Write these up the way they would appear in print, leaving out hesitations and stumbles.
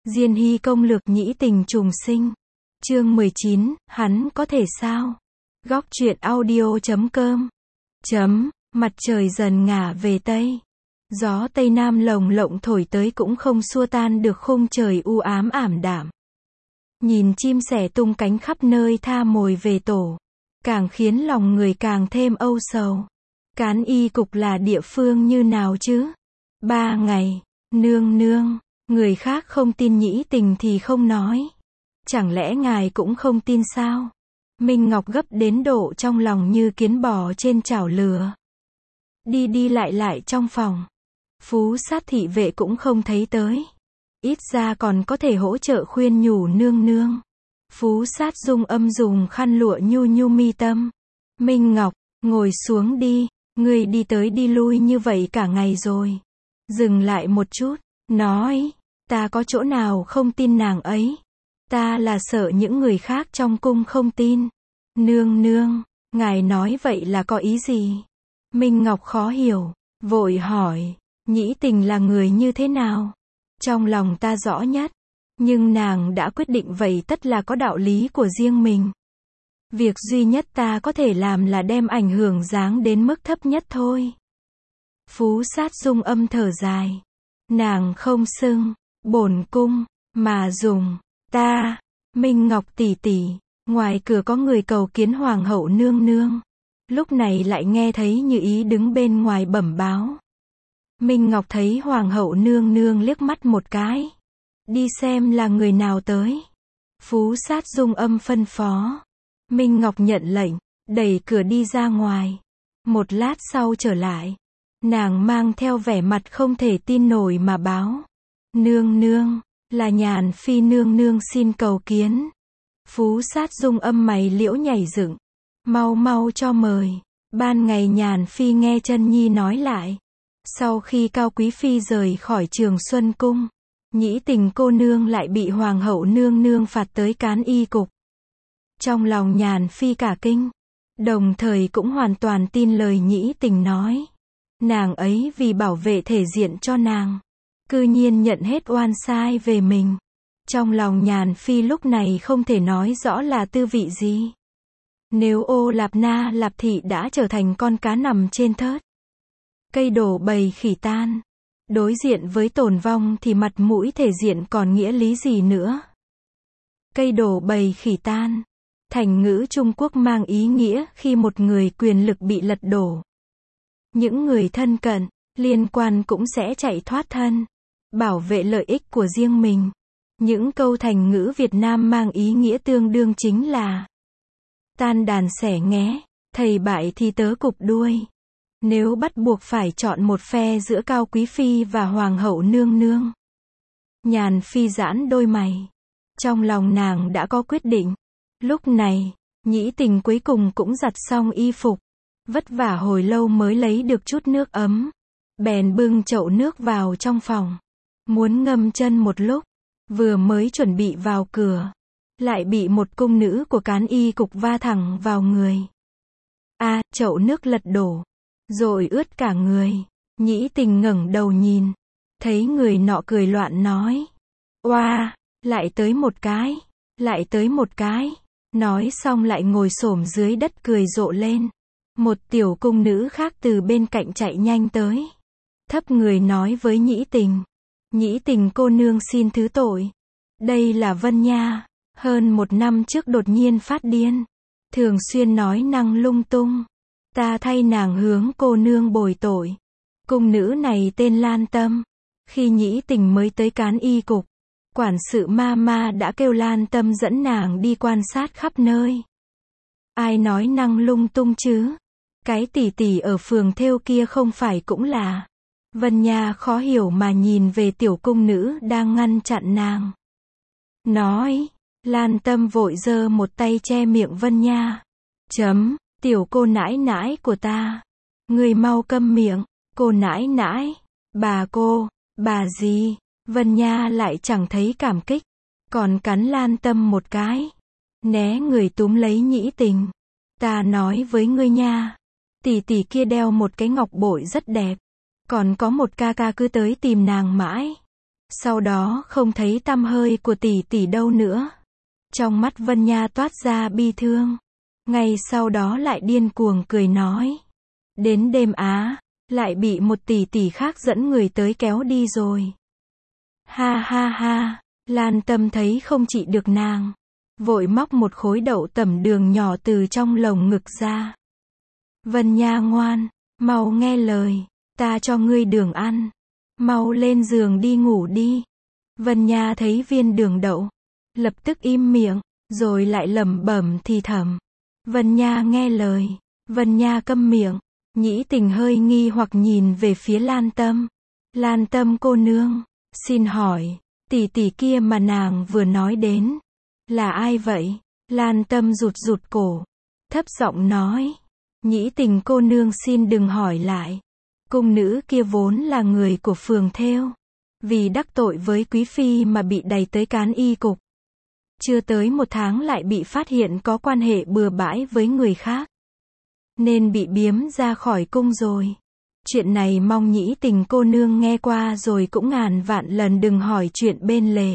Diên hy công lược nhĩ tình trùng sinh. Chương 19, hắn có thể sao? Góc truyện audio.com. Mặt trời dần ngả về Tây. Gió Tây Nam lồng lộng thổi tới cũng không xua tan được khung trời u ám ảm đạm. Nhìn chim sẻ tung cánh khắp nơi tha mồi về tổ, càng khiến lòng người càng thêm âu sầu. Cán y cục là địa phương như nào chứ? 3 ngày, nương, người khác không tin nhĩ tình thì không nói. Chẳng lẽ ngài cũng không tin sao? Minh Ngọc gấp đến độ trong lòng như kiến bò trên chảo lửa. Đi lại trong phòng. Phú sát thị vệ cũng không thấy tới. Ít ra còn có thể hỗ trợ khuyên nhủ nương. Phú sát Dung Âm dùng khăn lụa nhu mi tâm. Minh Ngọc, ngồi xuống đi, ngươi đi tới đi lui như vậy cả ngày rồi. Dừng lại một chút, nói, ta có chỗ nào không tin nàng ấy. Ta là sợ những người khác trong cung không tin. Nương, ngài nói vậy là có ý gì? Minh Ngọc khó hiểu, vội hỏi, nhĩ tình là người như thế nào? Trong lòng ta rõ nhất, nhưng nàng đã quyết định vậy tất là có đạo lý của riêng mình. Việc duy nhất ta có thể làm là đem ảnh hưởng giáng đến mức thấp nhất thôi. Phú sát Dung Âm thở dài. Nàng không xưng bổn cung, mà dùng ta. Minh Ngọc tỷ tỷ, ngoài cửa có người cầu kiến hoàng hậu nương. Lúc này lại nghe thấy Như Ý đứng bên ngoài bẩm báo. Minh Ngọc thấy hoàng hậu nương liếc mắt một cái. Đi xem là người nào tới. Phú sát Dung Âm phân phó. Minh Ngọc nhận lệnh, đẩy cửa đi ra ngoài. Một lát sau trở lại. Nàng mang theo vẻ mặt không thể tin nổi mà báo. Nương, là Nhàn Phi nương xin cầu kiến. Phú sát Dung Âm mày liễu nhảy dựng. Mau cho mời. Ban ngày Nhàn Phi nghe Chân Nhi nói lại. Sau khi Cao Quý Phi rời khỏi Trường Xuân Cung, nhĩ tình cô nương lại bị hoàng hậu nương phạt tới cán y cục. Trong lòng Nhàn Phi cả kinh, đồng thời cũng hoàn toàn tin lời nhĩ tình nói. Nàng ấy vì bảo vệ thể diện cho nàng, cư nhiên nhận hết oan sai về mình. Trong lòng Nhàn Phi lúc này không thể nói rõ là tư vị gì. Nếu Ô Lạp Na Lạp Thị đã trở thành con cá nằm trên thớt, cây đổ bầy khỉ tan, đối diện với tồn vong thì mặt mũi thể diện còn nghĩa lý gì nữa. Cây đổ bầy khỉ tan, thành ngữ Trung Quốc mang ý nghĩa khi một người quyền lực bị lật đổ. Những người thân cận, liên quan cũng sẽ chạy thoát thân, bảo vệ lợi ích của riêng mình. Những câu thành ngữ Việt Nam mang ý nghĩa tương đương chính là tan đàn xẻ nghé, thầy bại thì tớ cụp đuôi. Nếu bắt buộc phải chọn một phe giữa Cao Quý Phi và Hoàng hậu nương. Nhàn Phi giãn đôi mày. Trong lòng nàng đã có quyết định. Lúc này, nhĩ tình cuối cùng cũng giặt xong y phục. Vất vả hồi lâu mới lấy được chút nước ấm. Bèn bưng chậu nước vào trong phòng. Muốn ngâm chân một lúc. Vừa mới chuẩn bị vào cửa. Lại bị một cung nữ của cán y cục va thẳng vào người. Chậu nước lật đổ. Rồi ướt cả người. Nhĩ tình ngẩng đầu nhìn. Thấy người nọ cười loạn nói. Oa, lại tới một cái. Nói xong lại ngồi xổm dưới đất cười rộ lên. Một tiểu cung nữ khác từ bên cạnh chạy nhanh tới. Thấp người nói với nhĩ tình. Nhĩ tình cô nương xin thứ tội. Đây là Vân Nha. Hơn 1 năm trước đột nhiên phát điên. Thường xuyên nói năng lung tung. Ta thay nàng hướng cô nương bồi tội. Cung nữ này tên Lan Tâm. Khi nhĩ tình mới tới cán y cục, quản sự ma đã kêu Lan Tâm dẫn nàng đi quan sát khắp nơi. Ai nói năng lung tung chứ? Cái tỷ ở phường thêu kia không phải cũng là. Vân Nha khó hiểu mà nhìn về tiểu cung nữ đang ngăn chặn nàng. Nói, Lan Tâm vội giơ một tay che miệng Vân Nha. Tiểu cô nãi nãi của ta. Người mau câm miệng, cô nãi nãi. Bà gì? Vân Nha lại chẳng thấy cảm kích. Còn cắn Lan Tâm một cái. Né người túm lấy nhĩ tình. Ta nói với ngươi nha. Tỷ kia đeo một cái ngọc bội rất đẹp. Còn có một ca cứ tới tìm nàng mãi. Sau đó không thấy tăm hơi của tỷ tỷ đâu nữa. Trong mắt Vân Nha toát ra bi thương. Ngay sau đó lại điên cuồng cười nói. Đến đêm á, lại bị một tỷ tỷ khác dẫn người tới kéo đi rồi. Ha ha ha, Lan Tâm thấy không trị được nàng. Vội móc một khối đậu tẩm đường nhỏ từ trong lồng ngực ra. Vân Nha ngoan, mau nghe lời, ta cho ngươi đường ăn. Mau lên giường đi ngủ đi. Vân Nha thấy viên đường đậu, lập tức im miệng, rồi lại lẩm bẩm thì thầm. Vân Nha nghe lời, Vân Nha câm miệng. Nhĩ Tình hơi nghi hoặc nhìn về phía Lan Tâm. Lan Tâm cô nương, xin hỏi, tỷ tỷ kia mà nàng vừa nói đến, là ai vậy? Lan Tâm rụt rụt cổ, thấp giọng nói. Nhĩ Tình cô nương xin đừng hỏi lại. Cung nữ kia vốn là người của phường thêu. Vì đắc tội với quý phi mà bị đày tới cán y cục. Chưa tới 1 tháng lại bị phát hiện có quan hệ bừa bãi với người khác. Nên bị biếm ra khỏi cung rồi. Chuyện này mong Nhĩ Tình cô nương nghe qua rồi cũng ngàn vạn lần đừng hỏi chuyện bên lề.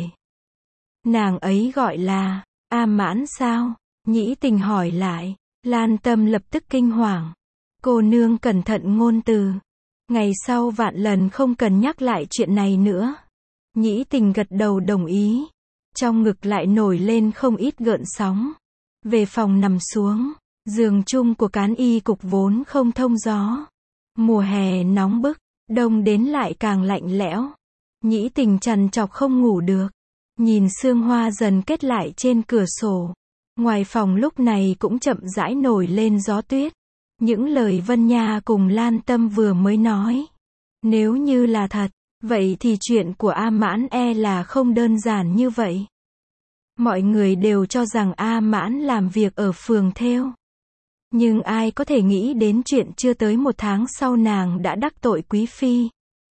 Nàng ấy gọi là A Mãn sao? Nhĩ Tình hỏi lại. Lan Tâm lập tức kinh hoàng. Cô nương cẩn thận ngôn từ. Ngày sau vạn lần không cần nhắc lại chuyện này nữa. Nhĩ Tình gật đầu đồng ý. Trong ngực lại nổi lên không ít gợn sóng. Về phòng nằm xuống. Giường chung của cán y cục vốn không thông gió. Mùa hè nóng bức, đông đến lại càng lạnh lẽo. Nhĩ Tình trằn trọc không ngủ được. Nhìn sương hoa dần kết lại trên cửa sổ. Ngoài phòng lúc này cũng chậm rãi nổi lên gió tuyết. Những lời Vân Nha cùng Lan Tâm vừa mới nói. Nếu như là thật, vậy thì chuyện của A Mãn là không đơn giản như vậy. Mọi người đều cho rằng A Mãn làm việc ở phường thêu. Nhưng ai có thể nghĩ đến chuyện chưa tới 1 tháng sau nàng đã đắc tội quý phi.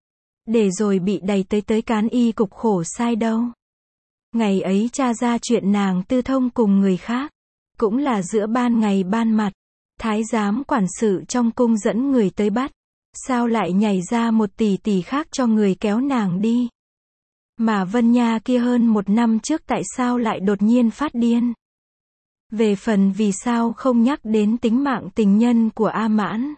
Để rồi bị đày tới cán y cục khổ sai đâu. Ngày ấy tra ra chuyện nàng tư thông cùng người khác. Cũng là giữa ban ngày ban mặt. Thái giám quản sự trong cung dẫn người tới bắt. Sao lại nhảy ra một tỷ tỷ khác cho người kéo nàng đi. Mà Vân Nha kia hơn 1 năm trước tại sao lại đột nhiên phát điên. Về phần vì sao không nhắc đến tính mạng tình nhân của A Mãn.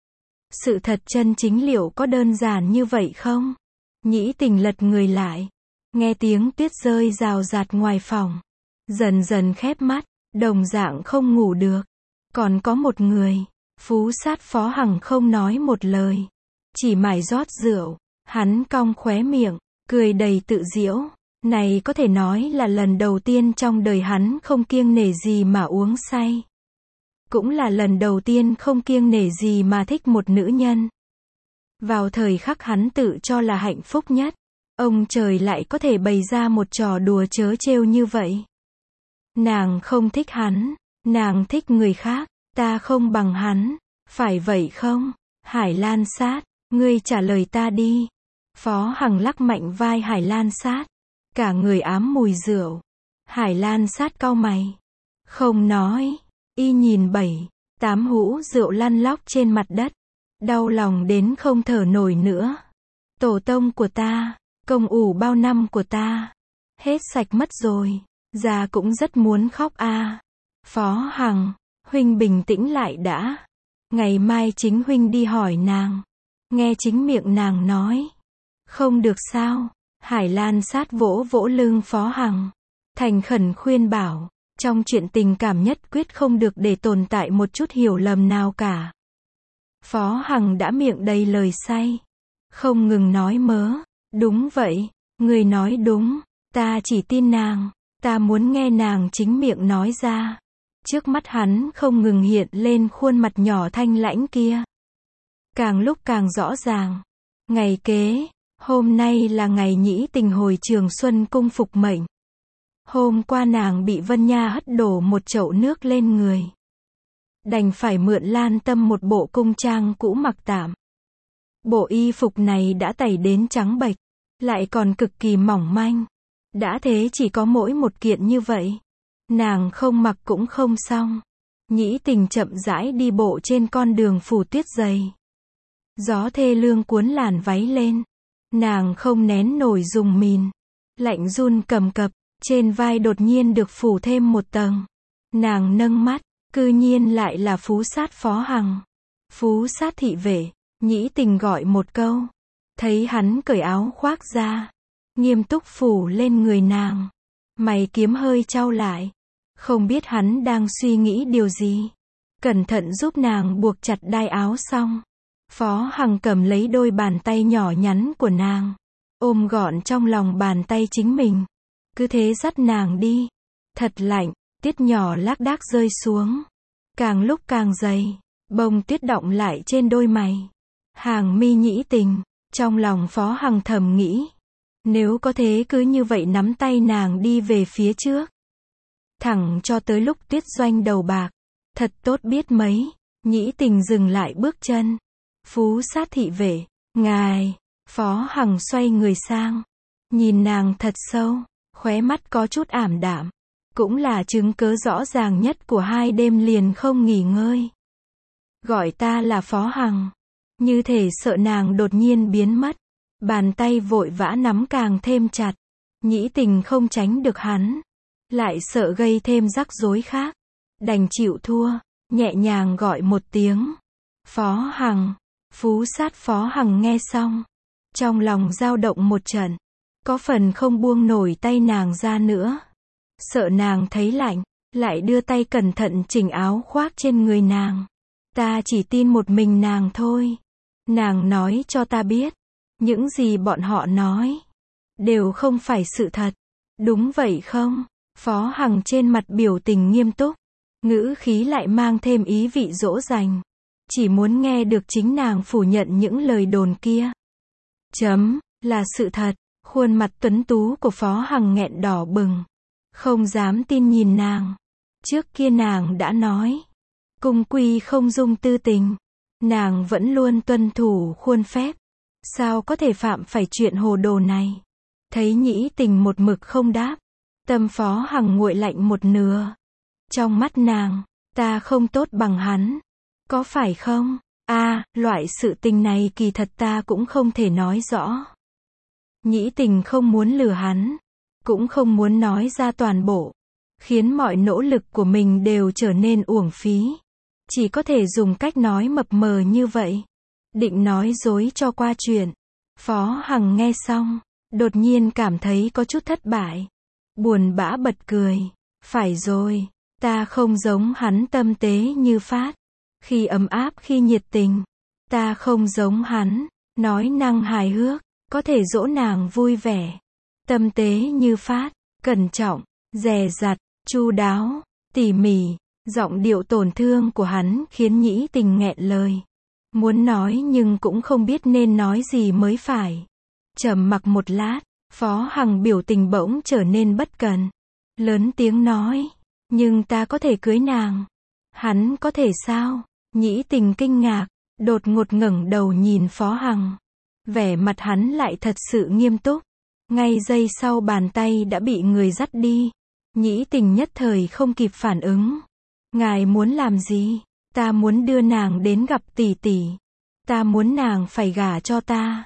Sự thật chân chính liệu có đơn giản như vậy không? Nhĩ Tình lật người lại. Nghe tiếng tuyết rơi rào rạt ngoài phòng. Dần dần khép mắt, đồng dạng không ngủ được. Còn có một người, phú sát Phó Hằng không nói một lời. Chỉ mải rót rượu, hắn cong khóe miệng, cười đầy tự giễu. Này có thể nói là lần đầu tiên trong đời hắn không kiêng nể gì mà uống say. Cũng là lần đầu tiên không kiêng nể gì mà thích một nữ nhân. Vào thời khắc hắn tự cho là hạnh phúc nhất, ông trời lại có thể bày ra một trò đùa trớ trêu như vậy. Nàng không thích hắn, nàng thích người khác, ta không bằng hắn, phải vậy không? Hải Lan Sát, ngươi trả lời ta đi. Phó Hằng lắc mạnh vai Hải Lan Sát. Cả người ám mùi rượu. Hải Lan Sát cau mày. Không nói. Y nhìn 7-8 hũ rượu lăn lóc trên mặt đất. Đau lòng đến không thở nổi nữa. Tổ tông của ta, công ủ bao năm của ta, hết sạch mất rồi. Già cũng rất muốn khóc a. Phó Hằng, huynh bình tĩnh lại đã. Ngày mai chính huynh đi hỏi nàng. Nghe chính miệng nàng nói. Không được sao? Hải Lan Sát vỗ vỗ lưng Phó Hằng. Thành khẩn khuyên bảo. Trong chuyện tình cảm nhất quyết không được để tồn tại một chút hiểu lầm nào cả. Phó Hằng đã miệng đầy lời say. Không ngừng nói mớ. Đúng vậy. Người nói đúng. Ta chỉ tin nàng. Ta muốn nghe nàng chính miệng nói ra. Trước mắt hắn không ngừng hiện lên khuôn mặt nhỏ thanh lãnh kia. Càng lúc càng rõ ràng. Ngày kế, hôm nay là ngày Nhĩ Tình hồi Trường Xuân cung phục mệnh. Hôm qua nàng bị Vân Nha hất đổ một chậu nước lên người. Đành phải mượn Lan Tâm một bộ cung trang cũ mặc tạm. Bộ y phục này đã tẩy đến trắng bệch, lại còn cực kỳ mỏng manh. Đã thế chỉ có mỗi một kiện như vậy. Nàng không mặc cũng không xong. Nhĩ Tình chậm rãi đi bộ trên con đường phủ tuyết dày. Gió thê lương cuốn làn váy lên. Nàng không nén nổi dùng mình. Lạnh run cầm cập, trên vai đột nhiên được phủ thêm một tầng. Nàng nâng mắt, cư nhiên lại là Phú Sát Phó Hằng. Phú Sát thị vệ, Nhĩ Tình gọi một câu. Thấy hắn cởi áo khoác ra, nghiêm túc phủ lên người nàng. Mày kiếm hơi chau lại. Không biết hắn đang suy nghĩ điều gì. Cẩn thận giúp nàng buộc chặt đai áo xong. Phó Hằng cầm lấy đôi bàn tay nhỏ nhắn của nàng. Ôm gọn trong lòng bàn tay chính mình. Cứ thế dắt nàng đi. Thật lạnh, tiết nhỏ lác đác rơi xuống. Càng lúc càng dày. Bông tuyết đọng lại trên đôi mày. Hàng mi Nhĩ Tình. Trong lòng Phó Hằng thầm nghĩ. Nếu có thế cứ như vậy nắm tay nàng đi về phía trước. Thẳng cho tới lúc tuyết doanh đầu bạc. Thật tốt biết mấy. Nhĩ Tình dừng lại bước chân. Phú Sát thị vệ, ngài. Phó Hằng xoay người sang. Nhìn nàng thật sâu. Khóe mắt có chút ảm đạm. Cũng là chứng cớ rõ ràng nhất của 2 đêm liền không nghỉ ngơi. Gọi ta là Phó Hằng. Như thể sợ nàng đột nhiên biến mất. Bàn tay vội vã nắm càng thêm chặt. Nhĩ Tình không tránh được hắn. Lại sợ gây thêm rắc rối khác. Đành chịu thua. Nhẹ nhàng gọi một tiếng. Phó Hằng. Phú Sát Phó Hằng nghe xong. Trong lòng dao động một trận. Có phần không buông nổi tay nàng ra nữa. Sợ nàng thấy lạnh. Lại đưa tay cẩn thận chỉnh áo khoác trên người nàng. Ta chỉ tin một mình nàng thôi. Nàng nói cho ta biết. Những gì bọn họ nói. Đều không phải sự thật. Đúng vậy không? Phó Hằng trên mặt biểu tình nghiêm túc. Ngữ khí lại mang thêm ý vị dỗ dành. Chỉ muốn nghe được chính nàng phủ nhận những lời đồn kia. Là sự thật. Khuôn mặt tuấn tú của Phó Hằng nghẹn đỏ bừng. Không dám tin nhìn nàng. Trước kia nàng đã nói. Cung quy không dung tư tình. Nàng vẫn luôn tuân thủ khuôn phép. Sao có thể phạm phải chuyện hồ đồ này? Thấy Nhĩ Tình một mực không đáp. Tâm Phó Hằng nguội lạnh một nửa. Trong mắt nàng, ta không tốt bằng hắn. Có phải không? Loại sự tình này kỳ thật ta cũng không thể nói rõ. Nhĩ Tình không muốn lừa hắn. Cũng không muốn nói ra toàn bộ. Khiến mọi nỗ lực của mình đều trở nên uổng phí. Chỉ có thể dùng cách nói mập mờ như vậy. Định nói dối cho qua chuyện. Phó Hằng nghe xong. Đột nhiên cảm thấy có chút thất bại. Buồn bã bật cười. Phải rồi. Ta không giống hắn tâm tế như Phát. Khi ấm áp khi nhiệt tình. Ta không giống hắn. Nói năng hài hước. Có thể dỗ nàng vui vẻ. Tâm tế như Phát. Cẩn trọng. Dè dặt. chu đáo. Tỉ mỉ. Giọng điệu tổn thương của hắn khiến Nhĩ Tình nghẹn lời. Muốn nói nhưng cũng không biết nên nói gì mới phải. Trầm mặc một lát. Phó Hằng biểu tình bỗng trở nên bất cần. Lớn tiếng nói. Nhưng ta có thể cưới nàng. Hắn có thể sao? Nhĩ Tình kinh ngạc. Đột ngột ngẩng đầu nhìn Phó Hằng. Vẻ mặt hắn lại thật sự nghiêm túc. Ngay giây sau bàn tay đã bị người dắt đi. Nhĩ Tình nhất thời không kịp phản ứng. Ngài muốn làm gì? Ta muốn đưa nàng đến gặp tỷ tỷ. Ta muốn nàng phải gả cho ta.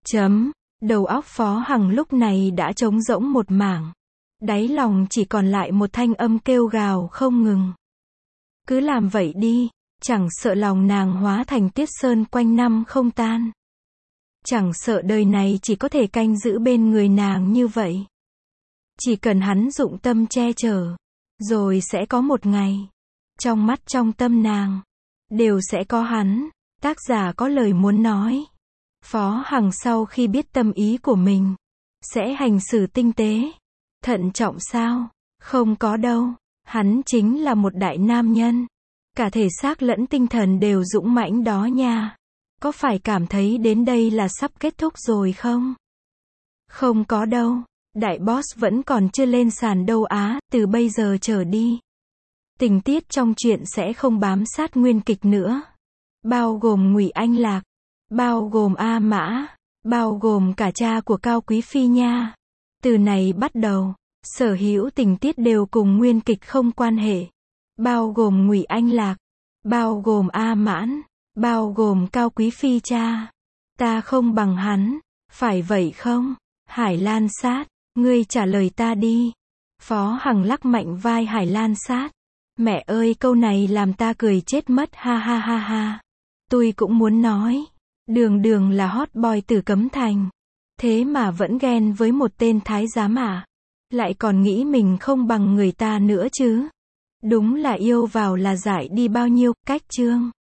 Đầu óc Phó Hằng lúc này đã trống rỗng một mảng. Đáy lòng chỉ còn lại một thanh âm kêu gào không ngừng. Cứ làm vậy đi. Chẳng sợ lòng nàng hóa thành tuyết sơn quanh năm không tan. Chẳng sợ đời này chỉ có thể canh giữ bên người nàng như vậy. Chỉ cần hắn dụng tâm che chở. Rồi sẽ có một ngày. Trong mắt trong tâm nàng. Đều sẽ có hắn. Tác giả có lời muốn nói. Phó Hằng sau khi biết tâm ý của mình. Sẽ hành xử tinh tế. Thận trọng sao? Không có đâu. Hắn chính là một đại nam nhân. Cả thể xác lẫn tinh thần đều dũng mãnh đó nha. Có phải cảm thấy đến đây là sắp kết thúc rồi không? Không có đâu. Đại boss vẫn còn chưa lên sàn đâu á. Từ bây giờ trở đi. Tình tiết trong chuyện sẽ không bám sát nguyên kịch nữa. Bao gồm Ngụy Anh Lạc. Bao gồm A Mã. Bao gồm cả cha của Cao Quý Phi nha. Từ này bắt đầu. Sở hữu tình tiết đều cùng nguyên kịch không quan hệ. Bao gồm Ngụy Anh Lạc. Bao gồm A Mãn. Bao gồm Cao Quý Phi cha. Ta không bằng hắn. Phải vậy không? Hải Lan Sát, ngươi trả lời ta đi. Phó Hằng lắc mạnh vai Hải Lan Sát. Mẹ ơi, câu này làm ta cười chết mất, ha ha ha ha. Tôi cũng muốn nói, Đường Đường là hot boy từ Cấm Thành. Thế mà vẫn ghen với một tên thái giám à? Lại còn nghĩ mình không bằng người ta nữa chứ. Đúng là yêu vào là dại đi bao nhiêu, cách chương.